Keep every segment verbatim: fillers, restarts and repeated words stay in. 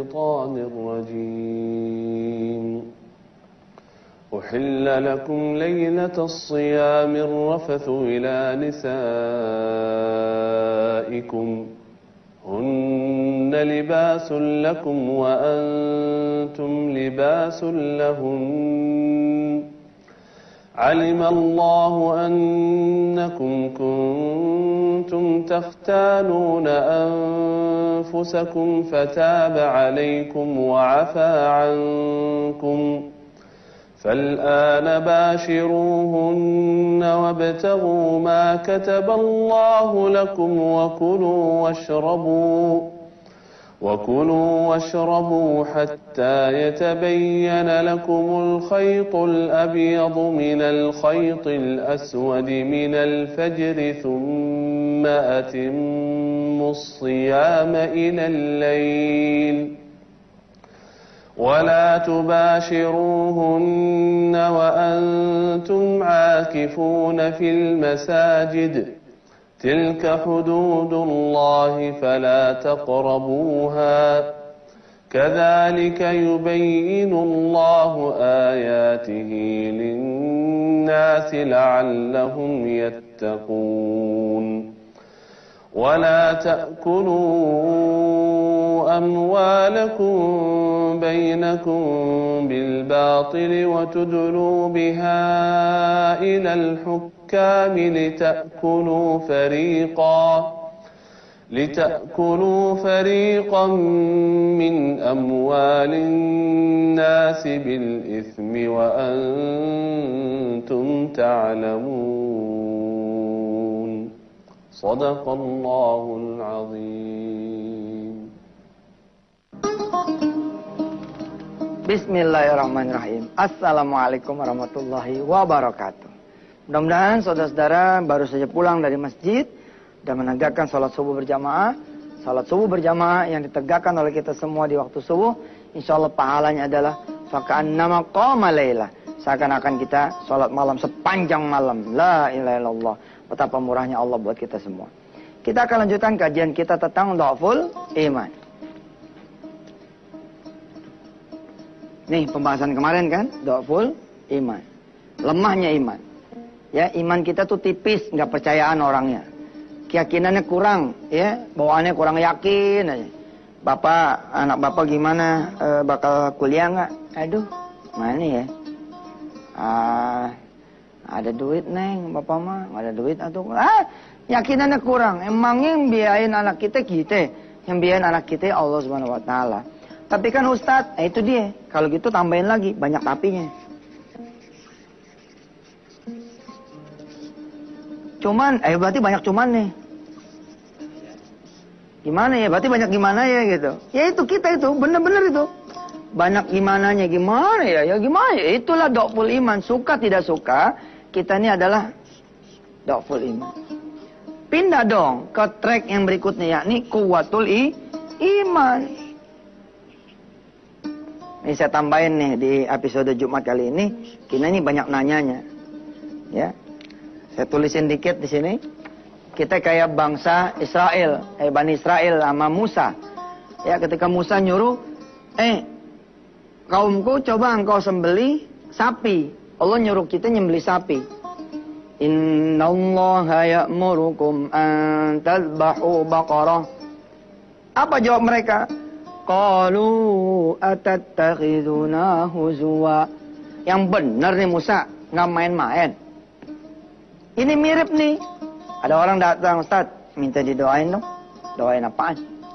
الشيطان الرجيم أحل لكم ليلة الصيام الرفث إلى نسائكم هن لباس لكم وأنتم لباس لهن علم الله أنكم كنتم تختانون أنفسكم فتاب عليكم وعفى عنكم فالآن باشروهن وابتغوا ما كتب الله لكم وكلوا واشربوا وكلوا واشربوا حتى يتبين لكم الخيط الأبيض من الخيط الأسود من الفجر ثم أتموا الصيام إلى الليل ولا تباشروهن وأنتم عاكفون في المساجد تلك حدود الله فلا تقربوها كذلك يبين الله آياته للناس لعلهم يتقون ولا تأكلوا أموالكم بينكم بالباطل وتدلوا بها إلى الحكام لتأكلوا فريقا لتأكلوا فريقا من أموال الناس بالإثم وأنتم تعلمون صدق الله العظيم. Bismillahirrahmanirrahim. Assalamualaikum warahmatullahi wabarakatuh. Mudah-mudahan saudara-saudara baru saja pulang dari masjid dan menegakkan salat subuh berjamaah. Salat subuh berjamaah yang ditegakkan oleh kita semua di waktu subuh, insyaallah pahalanya adalah faka'annama qama laila. Seakan-akan kita salat malam sepanjang malam. La ilaha illallah. Betapa murahnya Allah buat kita semua. Kita akan lanjutkan kajian kita tentang dhaful iman. Nih pembahasan kemarin kan, dhaful iman. Lemahnya iman. Ya, iman kita tuh tipis, nggak percayaan orangnya. Keyakinannya kurang, ya, bawaannya kurang yakin aja. Bapak, anak bapak gimana? E, bakal kuliah nggak? Aduh, mana ya? Ah, ada duit neng, bapak mah nggak ada duit atau ah, yakinannya kurang. Emangnya yang biayain anak kita kita, yang biayain anak kita Allah Subhanahu Wa Taala. Tapi kan Ustadz, eh, itu dia. Kalau gitu tambahin lagi, banyak tapinya. Cuman, eh berarti banyak cuman nih. Gimana ya? Berarti banyak gimana ya gitu. Ya itu kita itu, bener-bener itu. Banyak gimananya, gimana ya? Ya gimana ya? Itulah dhaful iman. Suka tidak suka, kita ini adalah dhaful iman. Pindah dong ke track yang berikutnya, yakni kuwatul i, iman. Ini saya tambahin nih di episode Jumat kali ini, kita ini banyak nanyanya. Ya. Saya tulisin dikit di sini. Kita kayak bangsa Israel, eh Bani Israel sama Musa. Ya, ketika Musa nyuruh, eh kaumku coba engkau sembeli sapi. Allah nyuruh kita nyembeli sapi. Innallaha ya'murukum an tadhbahu baqarah. Apa jawab mereka? Qalu atattakhiduna huzwa. Yang benar nih Musa, nggak main-main. Ini mirip nih. Ada orang datang, Ustaz, minta didoain dong. Doain apaan?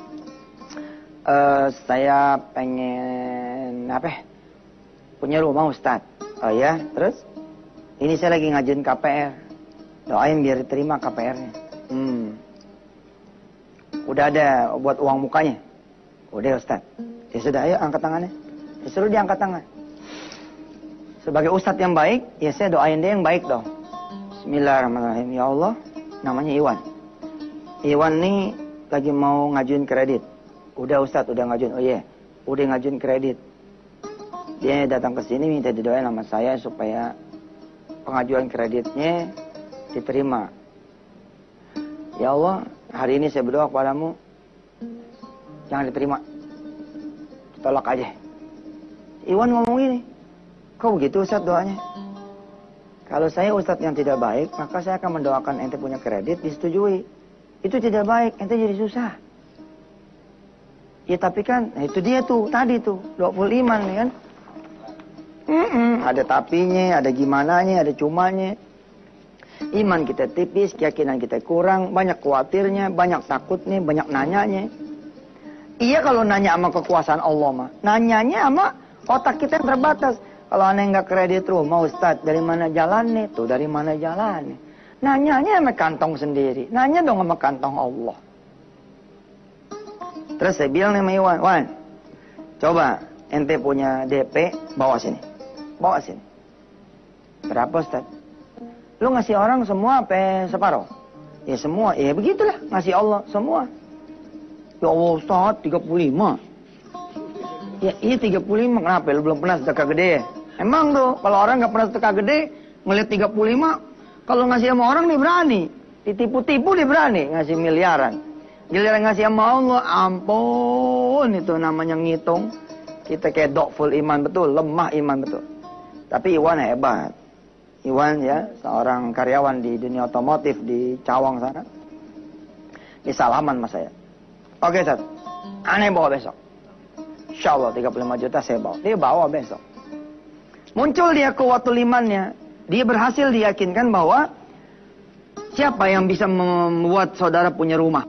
Uh, saya pengen apa? Punya rumah Ustaz. Oh ya, terus? Ini saya lagi ngajuin K P R. Doain biar diterima K P R-nya. Hmm. Udah ada buat uang mukanya? Udah Ustaz. Ya sudah, ayo angkat tangannya. Disuruh dia angkat tangan. Sebagai Ustadz yang baik, ya saya doain dia yang baik dong. Bismillahirrahmanirrahim. Ya Allah, namanya Iwan. Iwan nih lagi mau ngajuin kredit. Udah Ustadz, udah ngajuin. Oh iya, yeah. Udah ngajuin kredit. Dia datang ke sini minta didoain sama saya supaya pengajuan kreditnya diterima. Ya Allah, hari ini saya berdoa kepadamu, jangan diterima. tolak aja. Iwan ngomong ini, kok begitu Ustaz doanya? Kalau saya Ustaz yang tidak baik, maka saya akan mendoakan ente punya kredit disetujui. Itu tidak baik, ente jadi susah. Ya tapi kan, nah itu dia tuh, tadi tuh, dua puluh iman ya kan. Mm-mm, ada tapinya, ada gimananya, ada cumanya. Iman kita tipis, keyakinan kita kurang, banyak khawatirnya, banyak takutnya, banyak nanyanya. Iya kalau nanya sama kekuasaan Allah mah, nanyanya sama otak kita yang terbatas. Kalau aneh nggak kredit rumah Ustadz, dari mana jalannya? Tuh dari mana jalannya? Nanyanya sama kantong sendiri, nanya dong sama kantong Allah. Terus saya bilang sama Iwan, Wan, coba ente punya D P, bawa sini. Bawa sini. Berapa Ustaz? Lu ngasih orang semua apa separuh? Ya semua, ya begitulah. Ngasih Allah semua. Ya Allah Ustaz, tiga puluh lima. Ya iya tiga puluh lima, kenapa? Lu belum pernah sedekah gede ya? Emang tuh, kalau orang gak pernah sedekah gede, ngeliat tiga puluh lima, kalau ngasih sama orang nih berani. Ditipu-tipu dia berani, ngasih miliaran. Giliran ngasih sama Allah, ampun, itu namanya ngitung. Kita kayak dokful iman betul, lemah iman betul. Tapi Iwan hebat. Iwan ya, seorang karyawan di dunia otomotif di Cawang sana. Dia salaman sama saya. Oke Ustaz, aneh bawa besok. Insya Allah tiga puluh lima juta saya bawa. Dia bawa besok. Muncul dia kuwatul imannya. Dia berhasil diyakinkan bahwa siapa yang bisa membuat saudara punya rumah?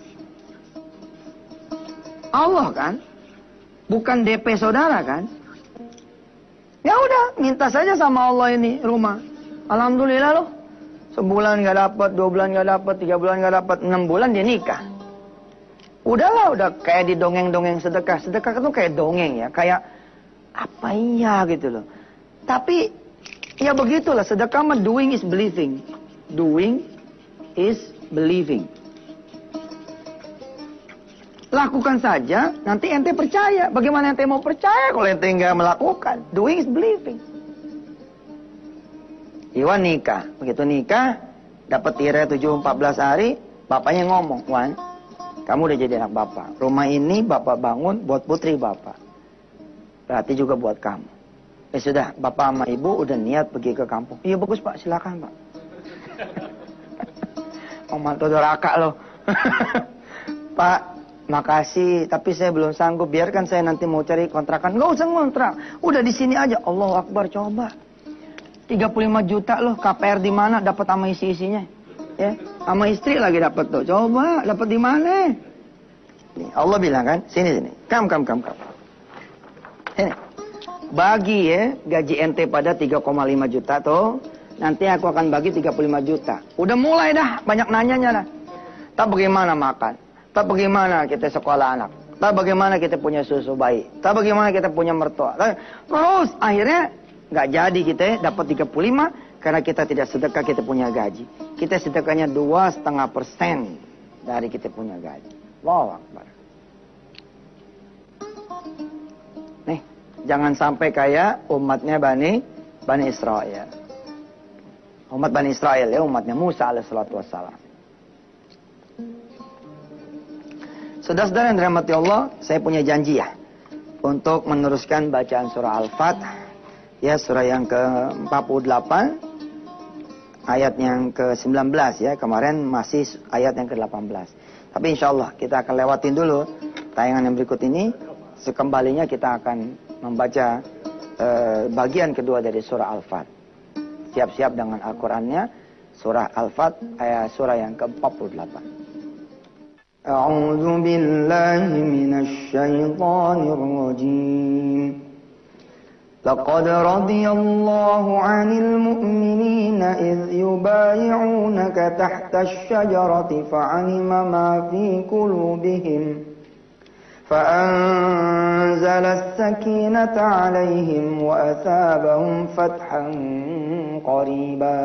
Allah kan? Bukan D P saudara kan? Ya udah, minta saja sama Allah ini rumah. Alhamdulillah loh. Sebulan gak dapat, dua bulan gak dapat, tiga bulan gak dapat, enam bulan dia nikah. Udahlah, udah kayak di dongeng-dongeng sedekah. Sedekah itu kayak dongeng ya, kayak apa iya gitu loh. Tapi ya begitulah, sedekah mah doing is believing. Doing is believing. Lakukan saja, nanti ente percaya. Bagaimana ente mau percaya kalau ente nggak melakukan? Doing is believing. Iwan nikah, begitu nikah, dapat tirai tujuh empat belas hari, bapaknya ngomong, Wan, kamu udah jadi anak bapak. Rumah ini bapak bangun buat putri bapak. Berarti juga buat kamu. Ya sudah, bapak sama ibu udah niat pergi ke kampung. Iya bagus pak, silakan pak. Mantu doraka loh. Pak, makasih, tapi saya belum sanggup. Biarkan saya nanti mau cari kontrakan. Nggak usah ngontrak, udah di sini aja. Allahu Akbar, coba. tiga puluh lima juta loh, K P R di mana? Dapat sama isi-isinya. Ya, sama istri lagi dapat tuh. Coba, dapat di mana? Nih, Allah bilang kan, sini sini. Kam kam kam kam. Sini. Bagi ya gaji ente pada tiga koma lima juta tuh. Nanti aku akan bagi tiga puluh lima juta. Udah mulai dah, banyak nanyanya dah. Tak bagaimana makan? Tak bagaimana kita sekolah anak? Tak bagaimana kita punya susu bayi? Tak bagaimana kita punya mertua? Terus akhirnya nggak jadi kita dapat tiga puluh lima karena kita tidak sedekah, kita punya gaji. Kita sedekahnya dua setengah persen dari kita punya gaji. Wow, Akbar. Nih, jangan sampai kayak umatnya Bani Bani Israel. Umat Bani Israel ya, umatnya Musa alaihissalatu wassalam. Saudara-saudara yang dirahmati Allah, saya punya janji ya untuk meneruskan bacaan surah Al-Fat, ya surah yang ke empat puluh delapan, ayat yang ke sembilan belas ya, kemarin masih ayat yang ke delapan belas. Tapi insya Allah kita akan lewatin dulu tayangan yang berikut ini, sekembalinya kita akan membaca eh, bagian kedua dari surah Al-Fat. Siap-siap dengan Al-Qurannya, surah Al-Fat, ayat surah yang ke empat puluh delapan. أعوذ بالله من الشيطان الرجيم لقد رضي الله عن المؤمنين إذ يبايعونك تحت الشجرة فعلم ما في قلوبهم فأنزل السكينة عليهم وأثابهم فتحا قريبا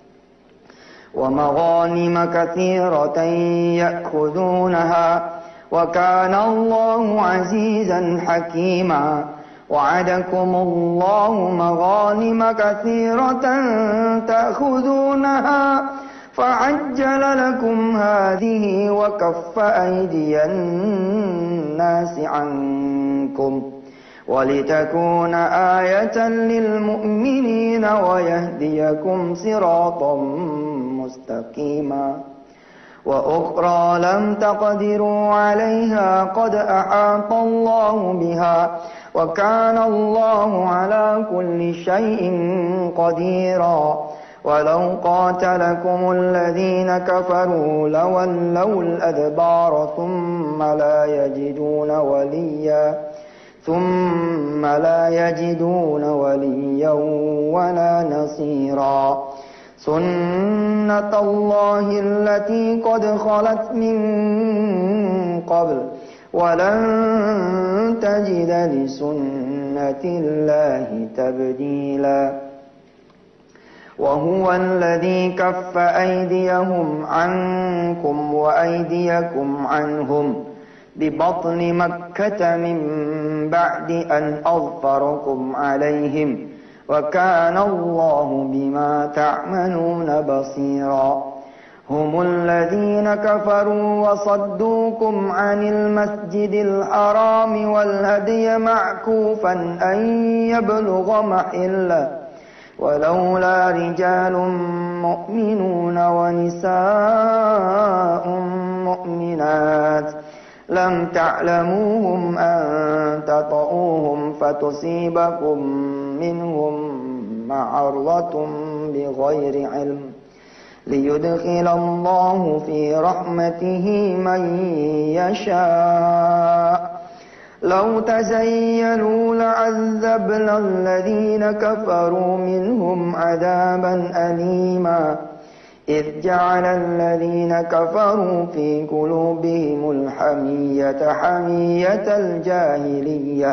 ومغانم كثيرة يأخذونها وكان الله عزيزا حكيما وعدكم الله مغانم كثيرة تأخذونها فعجل لكم هذه وكف أيدي الناس عنكم ولتكون آية للمؤمنين ويهديكم صراطا مستقيما وأخرى لم تقدروا عليها قد أحاط الله بها وكان الله على كل شيء قديرا ولو قاتلكم الذين كفروا لولوا الأدبار ثم لا يجدون وليا ثم لا يجدون وليا ولا نصيرا سنة الله التي قد خلت من قبل ولن تجد لسنة الله تبديلا وهو الذي كف أيديهم عنكم وأيديكم عنهم ببطن مكة من بعد أن أظفركم عليهم وكان الله بما تعملون بصيرا هم الذين كفروا وصدوكم عن المسجد الحرام والهدي معكوفا أن يبلغ محله ولولا رجال مؤمنون ونساء مؤمنات لم تعلموهم أن تطؤوهم فتصيبكم منهم معرة بغير علم ليدخل الله في رحمته من يشاء لو تزيلوا لعذبنا الذين كفروا منهم عذابا أليما إذ جعل الذين كفروا في قلوبهم الحمية حمية الجاهلية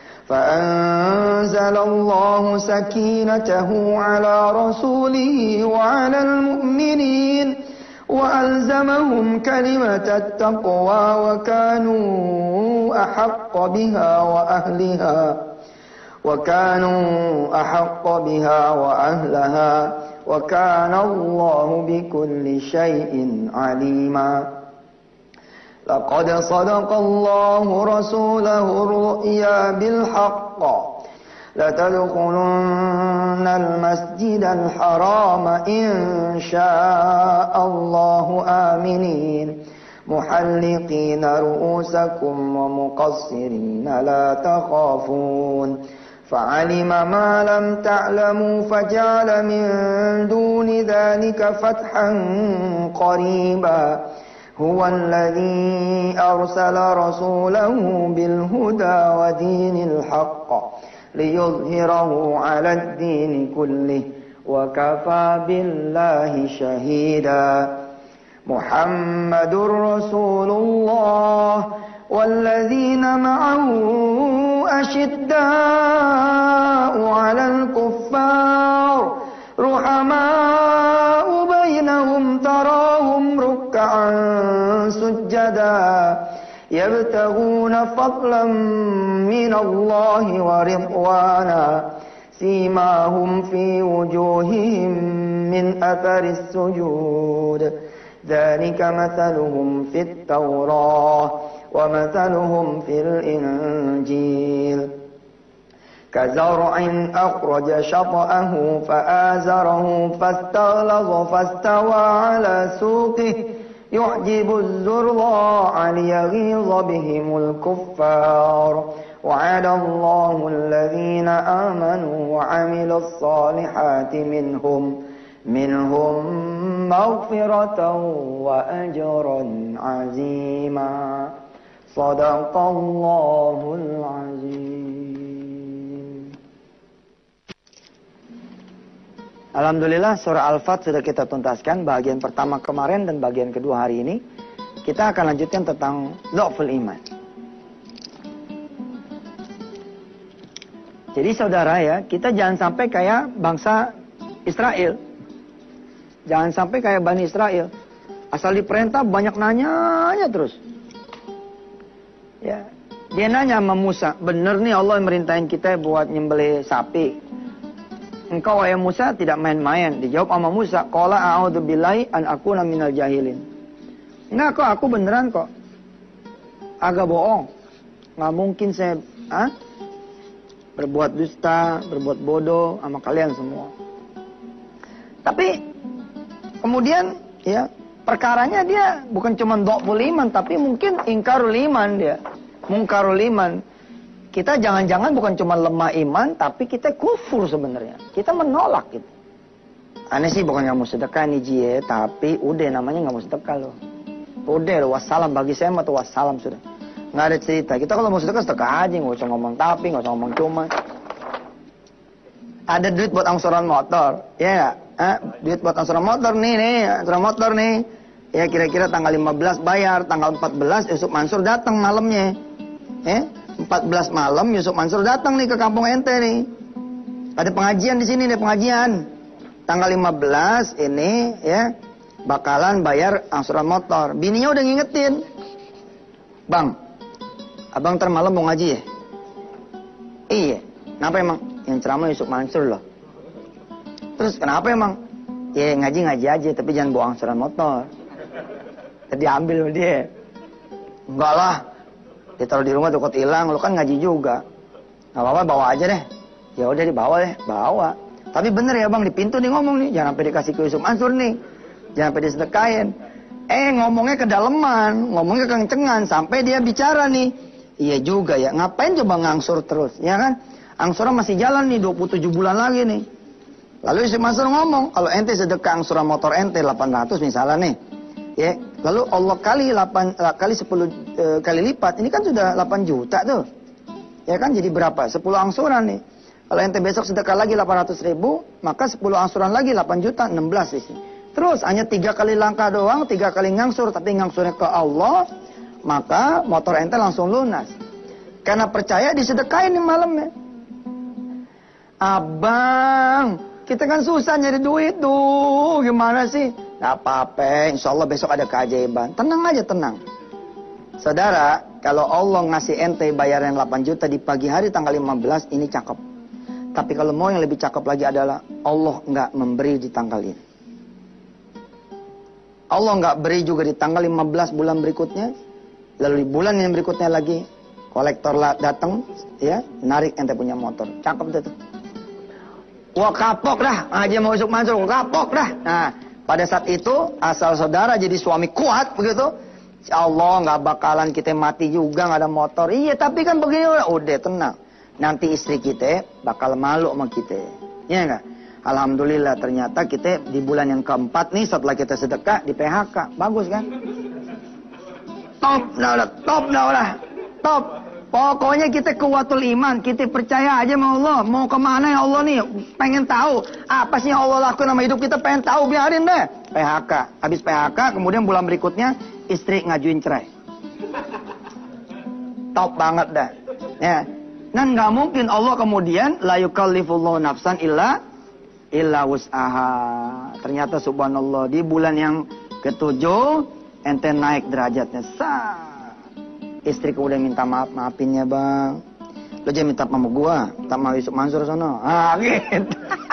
فأنزل الله سكينته على رسوله وعلى المؤمنين وألزمهم كلمة التقوى وكانوا أحق بها وأهلها وكانوا أحق بها وأهلها وكان الله بكل شيء عليما لقد صدق الله رسوله الرؤيا بالحق لتدخلن المسجد الحرام إن شاء الله آمنين محلقين رؤوسكم ومقصرين لا تخافون فعلم ما لم تعلموا فجعل من دون ذلك فتحا قريبا هو الذي أرسل رسوله بالهدى ودين الحق ليظهره على الدين كله وكفى بالله شهيدا محمد رسول الله والذين معه أشداء على الكفار رحماء بينهم تراهم ركعا سجدا يبتغون فضلا من الله ورضوانا سيماهم في وجوههم من أثر السجود ذلك مثلهم في التوراة ومثلهم في الإنجيل كزرع أخرج شطأه فآزره فاستغلظ فاستوى على سوقه يعجب الزراع ليغيظ بهم الكفار وعد الله الذين آمنوا وعملوا الصالحات منهم منهم مغفرة وأجرا عظيما صدق الله العظيم. Alhamdulillah surah Al-Fat sudah kita tuntaskan bagian pertama kemarin dan bagian kedua hari ini. Kita akan lanjutkan tentang dha'ful iman. Jadi saudara ya, kita jangan sampai kayak bangsa Israel. Jangan sampai kayak Bani Israel. Asal diperintah banyak nanya terus. Ya, dia nanya sama Musa, bener nih Allah yang merintahin kita buat nyembelih sapi. engkau wahai Musa tidak main-main. Dijawab sama Musa, qala a'udzubillahi an akuna minal jahilin. Enggak kok, aku beneran kok. Agak bohong. Nggak mungkin saya ah, berbuat dusta, berbuat bodoh sama kalian semua. Tapi kemudian ya perkaranya dia bukan cuma dhaful iman, tapi mungkin ingkarul iman dia. Mungkarul iman. Kita jangan-jangan bukan cuma lemah iman, tapi kita kufur sebenarnya. Kita menolak gitu. Aneh sih bukan nggak mau sedekah nih Ji, tapi udah namanya nggak mau sedekah loh. Udah loh, wassalam bagi saya mah tuh wassalam sudah. Nggak ada cerita. Kita kalau mau sedekah sedekah aja, nggak usah ngomong tapi, nggak usah ngomong cuma. Ada duit buat angsuran motor, ya nggak? Eh, duit buat angsuran motor nih, nih, angsuran motor nih. Ya kira-kira tanggal lima belas bayar, tanggal empat belas Yusuf Mansur datang malamnya. Eh, empat belas malam Yusuf Mansur datang nih ke kampung ente nih. Ada pengajian di sini nih, pengajian. Tanggal lima belas ini ya bakalan bayar angsuran motor. Bininya udah ngingetin. Bang, abang ntar malam mau ngaji ya? Iya. Kenapa emang? Yang ceramah Yusuf Mansur loh. Terus kenapa emang? Ya ngaji-ngaji aja, tapi jangan bawa angsuran motor. Tadi ambil sama dia. Enggak lah. Ditaruh di rumah takut hilang, lu kan ngaji juga. Gak apa-apa bawa aja deh. Ya udah dibawa deh, bawa. Tapi bener ya bang, di pintu nih ngomong nih, jangan sampai dikasih ke Yusuf Mansur nih. Jangan sampai disedekain. Eh ngomongnya kedalaman, ngomongnya kencengan sampai dia bicara nih. Iya juga ya, ngapain coba ngangsur terus, ya kan? Angsuran masih jalan nih, dua puluh tujuh bulan lagi nih. Lalu Yusuf Mansur ngomong, kalau ente sedekah angsuran motor ente delapan ratus misalnya nih. Ya, lalu Allah kali delapan kali sepuluh e, kali lipat, ini kan sudah delapan juta tuh. Ya kan jadi berapa? sepuluh angsuran nih. Kalau ente besok sedekah lagi delapan ratus ribu, maka sepuluh angsuran lagi delapan juta, enam belas sih. Terus hanya tiga kali langkah doang, tiga kali ngangsur, tapi ngangsurnya ke Allah, maka motor ente langsung lunas. Karena percaya disedekain nih malamnya. Abang, kita kan susah nyari duit tuh, gimana sih? Gak apa-apa, insya Allah besok ada keajaiban. Tenang aja, tenang. Saudara, kalau Allah ngasih ente bayaran delapan juta di pagi hari tanggal lima belas, ini cakep. Tapi kalau mau yang lebih cakep lagi adalah Allah nggak memberi di tanggal ini. Allah nggak beri juga di tanggal lima belas bulan berikutnya. Lalu di bulan yang berikutnya lagi, kolektor datang, ya, narik ente punya motor. Cakep deh tuh. Wah kapok dah, aja mau Yusuf Mansur, kapok dah. Nah, pada saat itu asal saudara jadi suami kuat begitu, Allah nggak bakalan kita mati juga nggak ada motor. Iya tapi kan begini udah tenang. Nanti istri kita bakal malu sama kita, ya enggak? Alhamdulillah ternyata kita di bulan yang keempat nih setelah kita sedekah di P H K, bagus kan? Top, nah udah, top, nah udah, top. Pokoknya kita kuatul iman, kita percaya aja sama Allah. Mau kemana ya Allah nih? Pengen tahu apa sih yang Allah lakukan sama hidup kita, pengen tahu, biarin deh. P H K, habis P H K, kemudian bulan berikutnya istri ngajuin cerai. Top banget dah. Ya. Dan nggak mungkin Allah kemudian la yukallifullahu nafsan illa illa wus'aha. Ternyata subhanallah di bulan yang ketujuh ente naik derajatnya. Sah. Istriku udah minta maaf, maafinnya bang. Lo jangan minta sama gua, minta sama Yusuf Mansur sono. Ah gitu.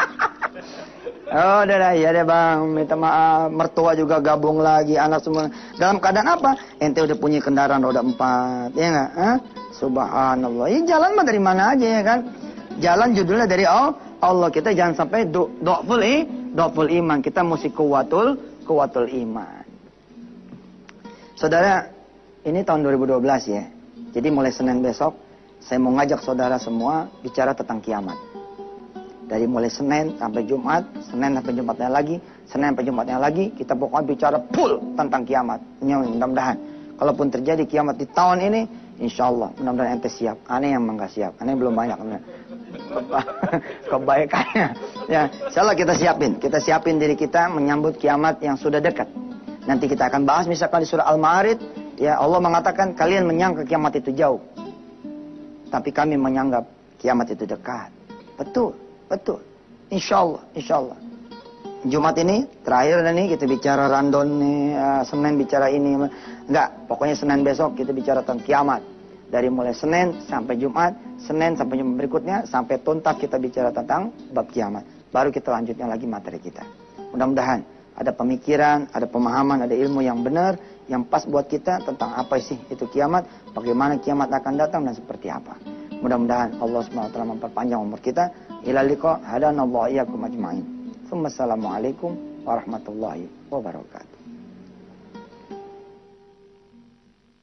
Oh udah dah, ya deh bang, minta maaf. Mertua juga gabung lagi, anak semua. Dalam keadaan apa? Ente udah punya kendaraan roda empat, ya nggak? Hah? Subhanallah. Ya jalan mah dari mana aja ya kan? Jalan judulnya dari Allah. Allah kita jangan sampai do do'ful i, do'ful iman. Kita mesti kuwatul, kuwatul iman. Saudara, ini tahun dua ribu dua belas ya. Jadi mulai Senin besok, saya mau ngajak saudara semua bicara tentang kiamat. Dari mulai Senin sampai Jumat, Senin sampai Jumatnya lagi, Senin sampai Jumatnya lagi, kita pokoknya bicara full tentang kiamat. Mudah-mudahan. Kalaupun terjadi kiamat di tahun ini, insya Allah, mudah-mudahan ente siap. Aneh yang enggak siap, aneh belum banyak. Kebaikannya. Ya, insya Allah kita siapin. Kita siapin diri kita menyambut kiamat yang sudah dekat. Nanti kita akan bahas misalkan di surah Al-Ma'arij. Ya, Allah mengatakan kalian menyangka kiamat itu jauh. Tapi kami menganggap kiamat itu dekat. Betul, betul. Insya Allah, insya Allah. Jumat ini terakhir nih kita bicara random nih, uh, Senin bicara ini. Enggak, pokoknya Senin besok kita bicara tentang kiamat. Dari mulai Senin sampai Jumat, Senin sampai Jumat berikutnya, sampai tuntas kita bicara tentang bab kiamat. baru kita lanjutkan lagi materi kita. Mudah-mudahan ada pemikiran, ada pemahaman, ada ilmu yang benar, yang pas buat kita tentang apa sih itu kiamat, bagaimana kiamat akan datang dan seperti apa. Mudah-mudahan Allah subhanahu wa taala memperpanjang umur kita. Ila liqa hadanallahu iyyakum ajmain. Wassalamualaikum warahmatullahi wabarakatuh.